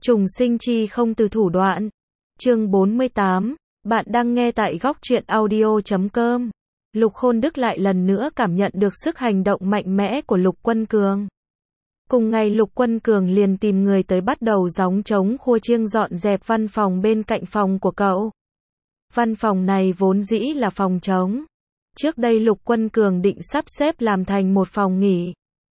Trùng sinh chi không từ thủ đoạn. Chương 48, bạn đang nghe tại góc truyện audio.com. Lục Khôn Đức lại lần nữa cảm nhận được sức hành động mạnh mẽ của Lục Quân Cường. Cùng ngày Lục Quân Cường liền tìm người tới bắt đầu gióng trống khua chiêng dọn dẹp văn phòng bên cạnh phòng của cậu. Văn phòng này vốn dĩ là phòng trống. Trước đây Lục Quân Cường định sắp xếp làm thành một phòng nghỉ.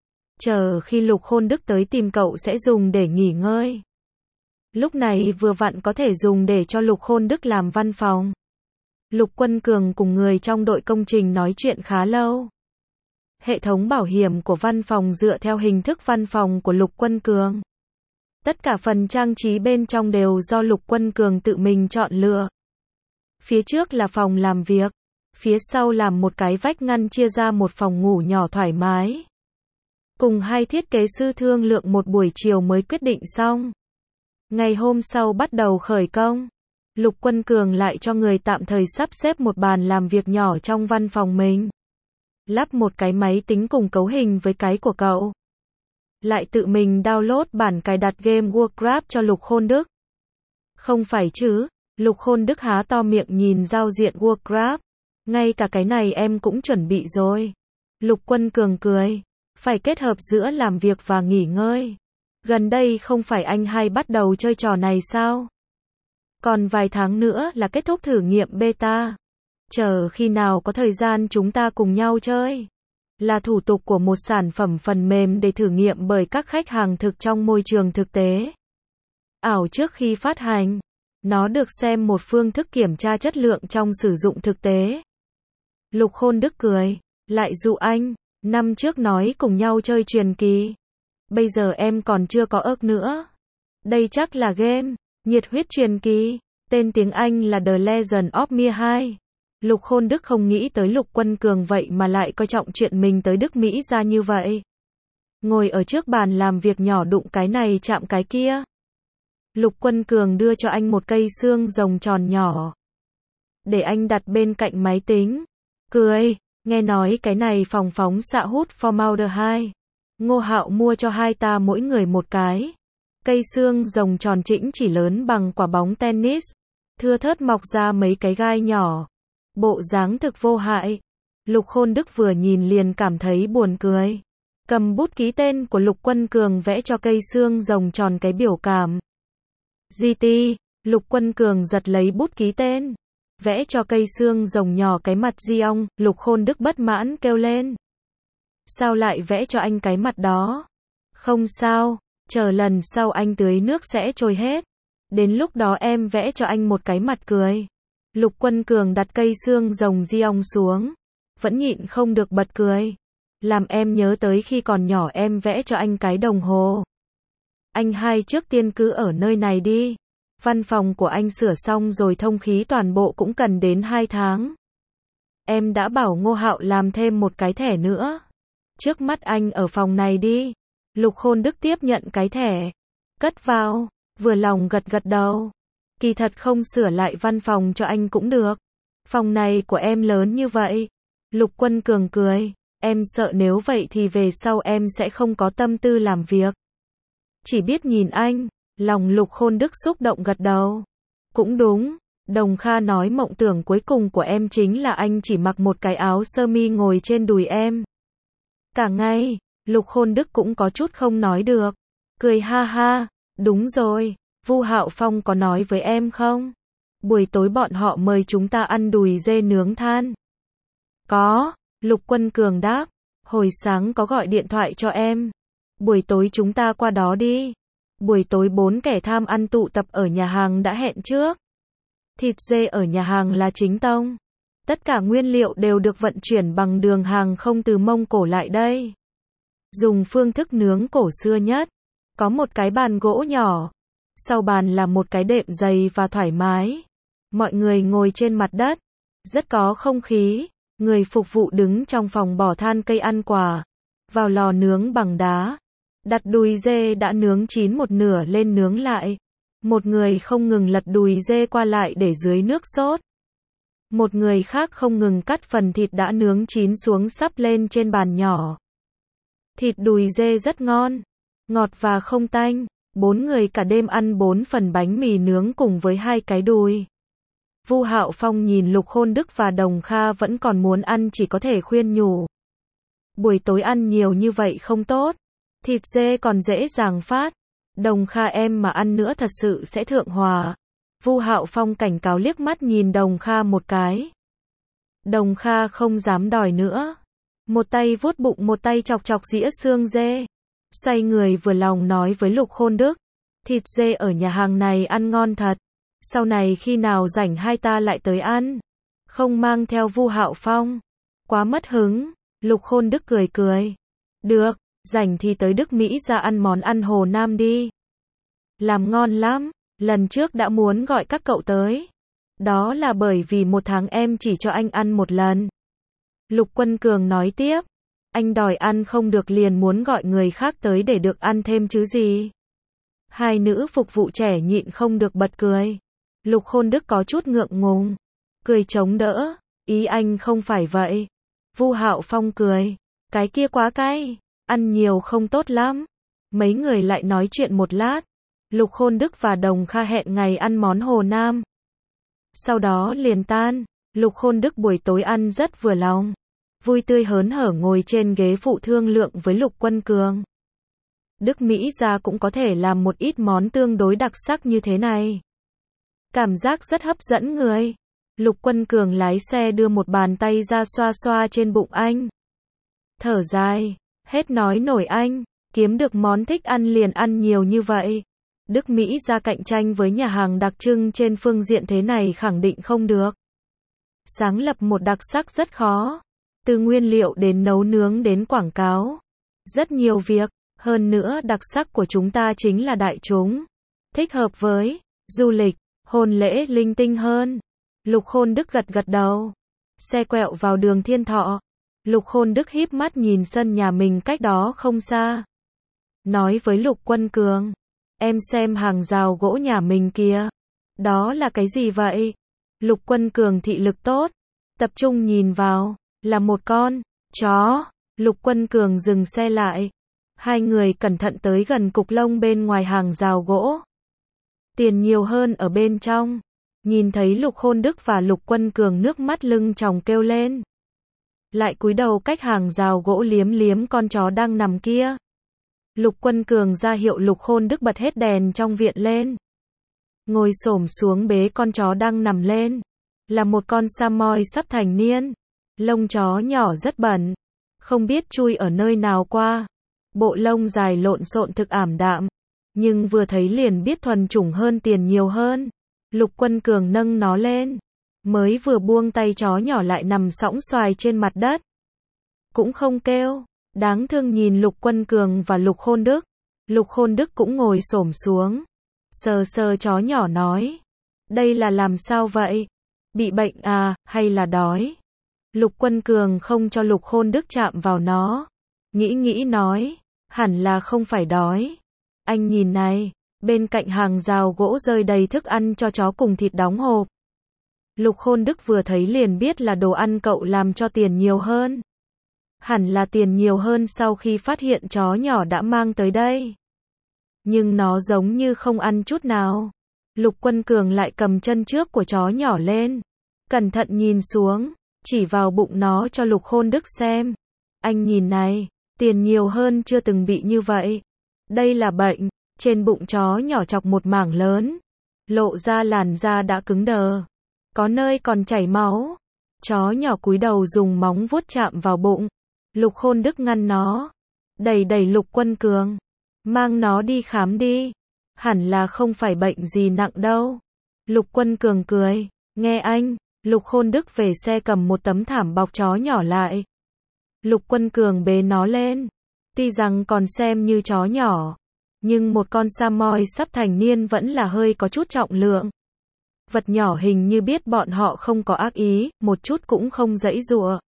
Chờ khi Lục Khôn Đức tới tìm cậu sẽ dùng để nghỉ ngơi. Lúc này vừa vặn có thể dùng để cho Lục Khôn Đức làm văn phòng. Lục Quân Cường cùng người trong đội công trình nói chuyện khá lâu. Hệ thống bảo hiểm của văn phòng dựa theo hình thức văn phòng của Lục Quân Cường. Tất cả phần trang trí bên trong đều do Lục Quân Cường tự mình chọn lựa. Phía trước là phòng làm việc, phía sau làm một cái vách ngăn chia ra một phòng ngủ nhỏ thoải mái. Cùng hai thiết kế sư thương lượng một buổi chiều mới quyết định xong. Ngày hôm sau bắt đầu khởi công. Lục Quân Cường lại cho người tạm thời sắp xếp một bàn làm việc nhỏ trong văn phòng mình. Lắp một cái máy tính cùng cấu hình với cái của cậu. Lại tự mình download bản cài đặt game Warcraft cho Lục Khôn Đức. Không phải chứ, Lục Khôn Đức há to miệng nhìn giao diện Warcraft. Ngay cả cái này em cũng chuẩn bị rồi. Lục Quân Cường cười. Phải kết hợp giữa làm việc và nghỉ ngơi. Gần đây không phải anh hay bắt đầu chơi trò này sao? Còn vài tháng nữa là kết thúc thử nghiệm beta. Chờ khi nào có thời gian chúng ta cùng nhau chơi. Là thủ tục của một sản phẩm phần mềm để thử nghiệm bởi các khách hàng thực trong môi trường thực tế. Ảo trước khi phát hành. Nó được xem một phương thức kiểm tra chất lượng trong sử dụng thực tế. Lục Khôn Đức cười. Lại dụ anh. Năm trước nói cùng nhau chơi truyền kỳ. Bây giờ em còn chưa có ước nữa. Đây chắc là game. Nhiệt huyết truyền kỳ. Tên tiếng Anh là The Legend of Mir 2. Lục Khôn Đức không nghĩ tới Lục Quân Cường vậy mà lại coi trọng chuyện mình tới Đức Mỹ ra như vậy. Ngồi ở trước bàn làm việc nhỏ đụng cái này chạm cái kia. Lục Quân Cường đưa cho anh một cây xương rồng tròn nhỏ. Để anh đặt bên cạnh máy tính. Cười. Nghe nói cái này phòng phóng xạ hút formaldehyde. Ngô Hạo mua cho hai ta mỗi người một cái. Cây xương rồng tròn trĩnh chỉ lớn bằng quả bóng tennis. Thưa thớt mọc ra mấy cái gai nhỏ. Bộ dáng thực vô hại. Lục Khôn Đức vừa nhìn liền cảm thấy buồn cười. Cầm bút ký tên của Lục Quân Cường vẽ cho cây xương rồng tròn cái biểu cảm. GT. Lục Quân Cường giật lấy bút ký tên. Vẽ cho cây xương rồng nhỏ cái mặt Giong. Lục Khôn Đức bất mãn kêu lên. Sao lại vẽ cho anh cái mặt đó? Không sao, chờ lần sau anh tưới nước sẽ trôi hết. Đến lúc đó em vẽ cho anh một cái mặt cười. Lục Quân Cường đặt cây xương rồng Giong xuống. Vẫn nhịn không được bật cười. Làm em nhớ tới khi còn nhỏ em vẽ cho anh cái đồng hồ. Anh hai trước tiên cứ ở nơi này đi. Văn phòng của anh sửa xong rồi thông khí toàn bộ cũng cần đến 2 tháng. Em đã bảo Ngô Hạo làm thêm một cái thẻ nữa. Trước mắt anh ở phòng này đi. Lục Khôn Đức tiếp nhận cái thẻ. Cất vào. Vừa lòng gật gật đầu. Kỳ thật không sửa lại văn phòng cho anh cũng được. Phòng này của em lớn như vậy. Lục Quân Cường cười. Em sợ nếu vậy thì về sau em sẽ không có tâm tư làm việc. Chỉ biết nhìn anh. Lòng Lục Khôn Đức xúc động gật đầu. Cũng đúng. Đồng Kha nói mộng tưởng cuối cùng của em chính là anh chỉ mặc một cái áo sơ mi ngồi trên đùi em. Cả ngày, Lục Khôn Đức cũng có chút không nói được. Cười ha ha, đúng rồi, Vu Hạo Phong có nói với em không? Buổi tối bọn họ mời chúng ta ăn đùi dê nướng than. Có, Lục Quân Cường đáp, hồi sáng có gọi điện thoại cho em. Buổi tối chúng ta qua đó đi. Buổi tối 4 kẻ tham ăn tụ tập ở nhà hàng đã hẹn trước. Thịt dê ở nhà hàng là chính tông. Tất cả nguyên liệu đều được vận chuyển bằng đường hàng không từ Mông Cổ lại đây. Dùng phương thức nướng cổ xưa nhất. Có một cái bàn gỗ nhỏ. Sau bàn là một cái đệm dày và thoải mái. Mọi người ngồi trên mặt đất. Rất có không khí. Người phục vụ đứng trong phòng bỏ than cây ăn quả. Vào lò nướng bằng đá. Đặt đùi dê đã nướng chín một nửa lên nướng lại. Một người không ngừng lật đùi dê qua lại để dưới nước sốt. Một người khác không ngừng cắt phần thịt đã nướng chín xuống sắp lên trên bàn nhỏ. Thịt đùi dê rất ngon, ngọt và không tanh, 4 người cả đêm ăn 4 phần bánh mì nướng cùng với 2 cái đùi. Vu Hạo Phong nhìn Lục Khôn Đức và Đồng Kha vẫn còn muốn ăn, chỉ có thể khuyên nhủ. Buổi tối ăn nhiều như vậy không tốt. Thịt dê còn dễ dàng phát. Đồng Kha em mà ăn nữa thật sự sẽ thượng hỏa. Vu Hạo Phong cảnh cáo liếc mắt nhìn Đồng Kha một cái. Đồng Kha không dám đòi nữa. Một tay vuốt bụng, một tay chọc chọc dĩa xương dê. Xoay người vừa lòng nói với Lục Khôn Đức. Thịt dê ở nhà hàng này ăn ngon thật. Sau này khi nào rảnh hai ta lại tới ăn. Không mang theo Vu Hạo Phong. Quá mất hứng. Lục Khôn Đức cười cười. Được, rảnh thì tới Đức Mỹ ra ăn món ăn Hồ Nam đi. Làm ngon lắm. Lần trước đã muốn gọi các cậu tới. Đó là bởi vì 1 tháng em chỉ cho anh ăn 1 lần. Lục Quân Cường nói tiếp. Anh đòi ăn không được liền muốn gọi người khác tới để được ăn thêm chứ gì. Hai nữ phục vụ trẻ nhịn không được bật cười. Lục Khôn Đức có chút ngượng ngùng. Cười chống đỡ. Ý anh không phải vậy. Vu Hạo Phong cười. Cái kia quá cay. Ăn nhiều không tốt lắm. Mấy người lại nói chuyện một lát. Lục Khôn Đức và Đồng Kha hẹn ngày ăn món Hồ Nam. Sau đó liền tan. Lục Khôn Đức buổi tối ăn rất vừa lòng. Vui tươi hớn hở ngồi trên ghế phụ thương lượng với Lục Quân Cường. Đức Mỹ gia cũng có thể làm một ít món tương đối đặc sắc như thế này. Cảm giác rất hấp dẫn người. Lục Quân Cường lái xe đưa một bàn tay ra xoa xoa trên bụng anh. Thở dài. Hết nói nổi anh. Kiếm được món thích ăn liền ăn nhiều như vậy. Đức Mỹ gia cạnh tranh với nhà hàng đặc trưng trên phương diện thế này khẳng định không được. Sáng lập một đặc sắc rất khó. Từ nguyên liệu đến nấu nướng đến quảng cáo. Rất nhiều việc. Hơn nữa đặc sắc của chúng ta chính là đại chúng. Thích hợp với du lịch, hôn lễ linh tinh hơn. Lục Khôn Đức gật gật đầu. Xe quẹo vào đường Thiên Thọ. Lục Khôn Đức híp mắt nhìn sân nhà mình cách đó không xa. Nói với Lục Quân Cường. Em xem hàng rào gỗ nhà mình kìa. Đó là cái gì vậy? Lục Quân Cường thị lực tốt. Tập trung nhìn vào. Là một con chó. Lục Quân Cường dừng xe lại. Hai người cẩn thận tới gần cục lông bên ngoài hàng rào gỗ. Tiền nhiều hơn ở bên trong. Nhìn thấy Lục Khôn Đức và Lục Quân Cường nước mắt lưng tròng kêu lên. Lại cúi đầu cách hàng rào gỗ liếm liếm con chó đang nằm kia. Lục Quân Cường ra hiệu Lục Khôn Đức bật hết đèn trong viện lên. Ngồi xổm xuống bế con chó đang nằm lên. Là một con Samoy sắp thành niên. Lông chó nhỏ rất bẩn. Không biết chui ở nơi nào qua. Bộ lông dài lộn xộn thực ảm đạm. Nhưng vừa thấy liền biết thuần chủng hơn tiền nhiều hơn. Lục Quân Cường nâng nó lên. Mới vừa buông tay chó nhỏ lại nằm sõng xoài trên mặt đất. Cũng không kêu. Đáng thương nhìn Lục Quân Cường và Lục Khôn Đức. Lục Khôn Đức cũng ngồi xổm xuống. Sờ sờ chó nhỏ nói. Đây là làm sao vậy? Bị bệnh à, hay là đói? Lục Quân Cường không cho Lục Khôn Đức chạm vào nó. Nghĩ nói. Hẳn là không phải đói. Anh nhìn này. Bên cạnh hàng rào gỗ rơi đầy thức ăn cho chó cùng thịt đóng hộp. Lục Khôn Đức vừa thấy liền biết là đồ ăn cậu làm cho tiền nhiều hơn. Hẳn là tiền nhiều hơn sau khi phát hiện chó nhỏ đã mang tới đây. Nhưng nó giống như không ăn chút nào. Lục Quân Cường lại cầm chân trước của chó nhỏ lên. Cẩn thận nhìn xuống. Chỉ vào bụng nó cho Lục Khôn Đức xem. Anh nhìn này. Tiền nhiều hơn chưa từng bị như vậy. Đây là bệnh. Trên bụng chó nhỏ chọc một mảng lớn. Lộ ra làn da đã cứng đờ. Có nơi còn chảy máu. Chó nhỏ cúi đầu dùng móng vuốt chạm vào bụng. Lục Khôn Đức ngăn nó. Đẩy Lục Quân Cường. Mang nó đi khám đi. Hẳn là không phải bệnh gì nặng đâu. Lục Quân Cường cười. Nghe anh. Lục Khôn Đức về xe cầm một tấm thảm bọc chó nhỏ lại. Lục Quân Cường bế nó lên. Tuy rằng còn xem như chó nhỏ. Nhưng một con Samoy sắp thành niên vẫn là hơi có chút trọng lượng. Vật nhỏ hình như biết bọn họ không có ác ý, một chút cũng không giãy giụa.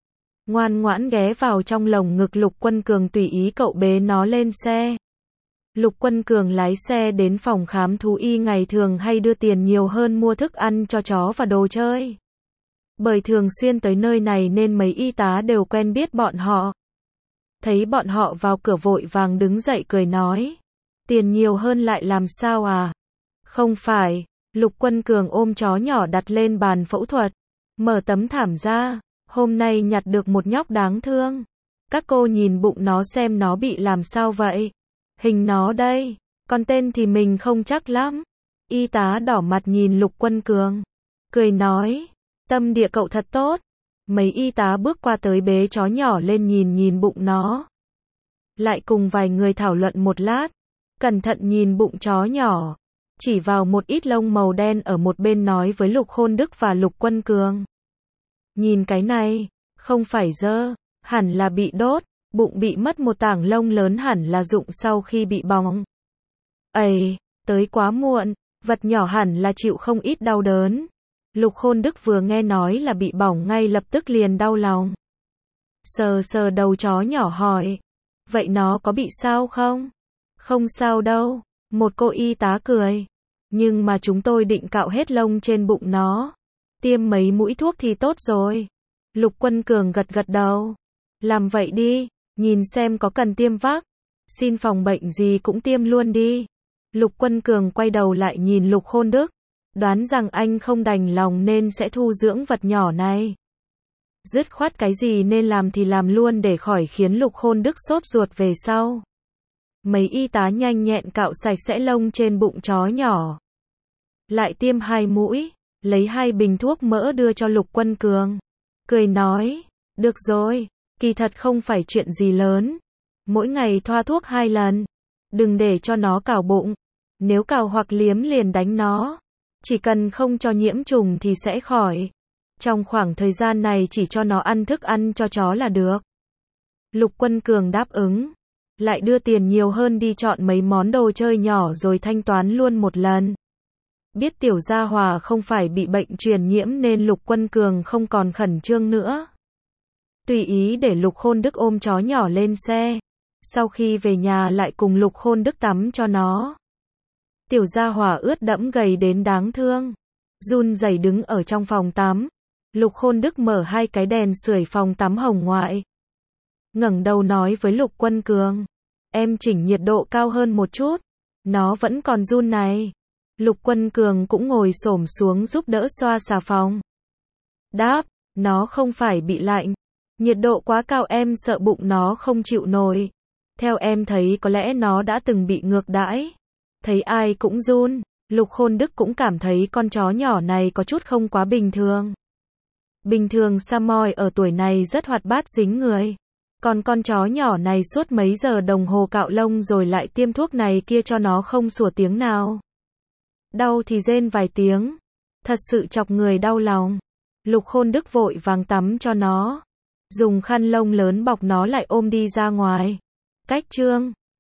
Ngoan ngoãn ghé vào trong lồng ngực Lục Quân Cường tùy ý cậu bế nó lên xe. Lục Quân Cường lái xe đến phòng khám thú y ngày thường hay đưa tiền nhiều hơn mua thức ăn cho chó và đồ chơi. Bởi thường xuyên tới nơi này nên mấy y tá đều quen biết bọn họ. Thấy bọn họ vào cửa vội vàng đứng dậy cười nói. Tiền nhiều hơn lại làm sao à? Không phải, Lục Quân Cường ôm chó nhỏ đặt lên bàn phẫu thuật, mở tấm thảm ra, hôm nay nhặt được một nhóc đáng thương. Các cô nhìn bụng nó xem nó bị làm sao vậy? Hình nó đây, còn tên thì mình không chắc lắm. Y tá đỏ mặt nhìn Lục Quân Cường, cười nói, tâm địa cậu thật tốt. Mấy y tá bước qua tới bế chó nhỏ lên nhìn bụng nó. Lại cùng vài người thảo luận một lát, cẩn thận nhìn bụng chó nhỏ, chỉ vào một ít lông màu đen ở một bên nói với Lục Khôn Đức và Lục Quân Cường. Nhìn cái này, không phải dơ, hẳn là bị đốt, bụng bị mất một tảng lông lớn hẳn là rụng sau khi bị bỏng. Ây, tới quá muộn, vật nhỏ hẳn là chịu không ít đau đớn. Lục Khôn Đức vừa nghe nói là bị bỏng ngay lập tức liền đau lòng. Sờ sờ đầu chó nhỏ hỏi, vậy nó có bị sao không? Không sao đâu, một cô y tá cười. Nhưng mà chúng tôi định cạo hết lông trên bụng nó. Tiêm mấy mũi thuốc thì tốt rồi. Lục Quân Cường gật gật đầu. Làm vậy đi, nhìn xem có cần tiêm vắc xin phòng bệnh gì cũng tiêm luôn đi. Lục Quân Cường quay đầu lại nhìn Lục Khôn Đức, đoán rằng anh không đành lòng nên sẽ thu dưỡng vật nhỏ này. Dứt khoát cái gì nên làm thì làm luôn để khỏi khiến Lục Khôn Đức sốt ruột về sau. Mấy y tá nhanh nhẹn cạo sạch sẽ lông trên bụng chó nhỏ. Lại tiêm 2 mũi, lấy 2 bình thuốc mỡ đưa cho Lục Quân Cường. Cười nói, được rồi, kỳ thật không phải chuyện gì lớn. Mỗi ngày thoa thuốc 2 lần. Đừng để cho nó cào bụng. Nếu cào hoặc liếm liền đánh nó. Chỉ cần không cho nhiễm trùng thì sẽ khỏi. Trong khoảng thời gian này chỉ cho nó ăn thức ăn cho chó là được. Lục Quân Cường đáp ứng. Lại đưa tiền nhiều hơn đi chọn mấy món đồ chơi nhỏ rồi thanh toán luôn một lần. Biết tiểu gia hòa không phải bị bệnh truyền nhiễm nên Lục Quân Cường không còn khẩn trương nữa. Tùy ý để Lục Khôn Đức ôm chó nhỏ lên xe. Sau khi về nhà lại cùng Lục Khôn Đức tắm cho nó. Tiểu gia hòa ướt đẫm gầy đến đáng thương. Run rẩy đứng ở trong phòng tắm. Lục Khôn Đức mở 2 cái đèn sưởi phòng tắm hồng ngoại. Ngẩng đầu nói với Lục Quân Cường. Em chỉnh nhiệt độ cao hơn một chút. Nó vẫn còn run này. Lục Quân Cường cũng ngồi xổm xuống giúp đỡ xoa xà phòng. Đáp, nó không phải bị lạnh. Nhiệt độ quá cao em sợ bụng nó không chịu nổi. Theo em thấy có lẽ nó đã từng bị ngược đãi. Thấy ai cũng run. Lục Khôn Đức cũng cảm thấy con chó nhỏ này có chút không quá bình thường. Bình thường Samoy ở tuổi này rất hoạt bát dính người. Còn con chó nhỏ này suốt mấy giờ đồng hồ cạo lông rồi lại tiêm thuốc này kia cho nó không sủa tiếng nào. Đau thì rên vài tiếng. Thật sự chọc người đau lòng. Lục Khôn Đức vội vàng tắm cho nó. Dùng khăn lông lớn bọc nó lại ôm đi ra ngoài. Cách chương